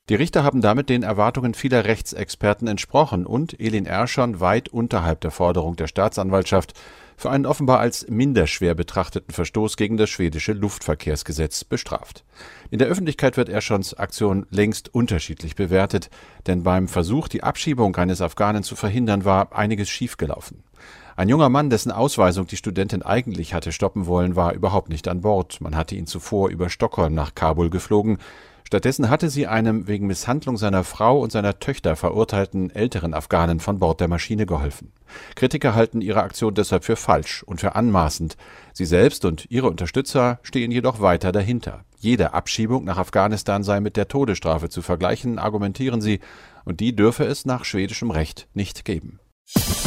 Die Richter haben damit den Erwartungen vieler Rechtsexperten entsprochen und Elin R. schon weit unterhalb der Forderung der Staatsanwaltschaft für einen offenbar als minderschwer betrachteten Verstoß gegen das schwedische Luftverkehrsgesetz bestraft. In der Öffentlichkeit wird Erschons Aktion längst unterschiedlich bewertet, denn beim Versuch, die Abschiebung eines Afghanen zu verhindern, war einiges schiefgelaufen. Ein junger Mann, dessen Ausweisung die Studentin eigentlich hatte stoppen wollen, war überhaupt nicht an Bord. Man hatte ihn zuvor über Stockholm nach Kabul geflogen. Stattdessen hatte sie einem wegen Misshandlung seiner Frau und seiner Töchter verurteilten älteren Afghanen von Bord der Maschine geholfen. Kritiker halten ihre Aktion deshalb für falsch und für anmaßend. Sie selbst und ihre Unterstützer stehen jedoch weiter dahinter. Jede Abschiebung nach Afghanistan sei mit der Todesstrafe zu vergleichen, argumentieren sie, und die dürfe es nach schwedischem Recht nicht geben.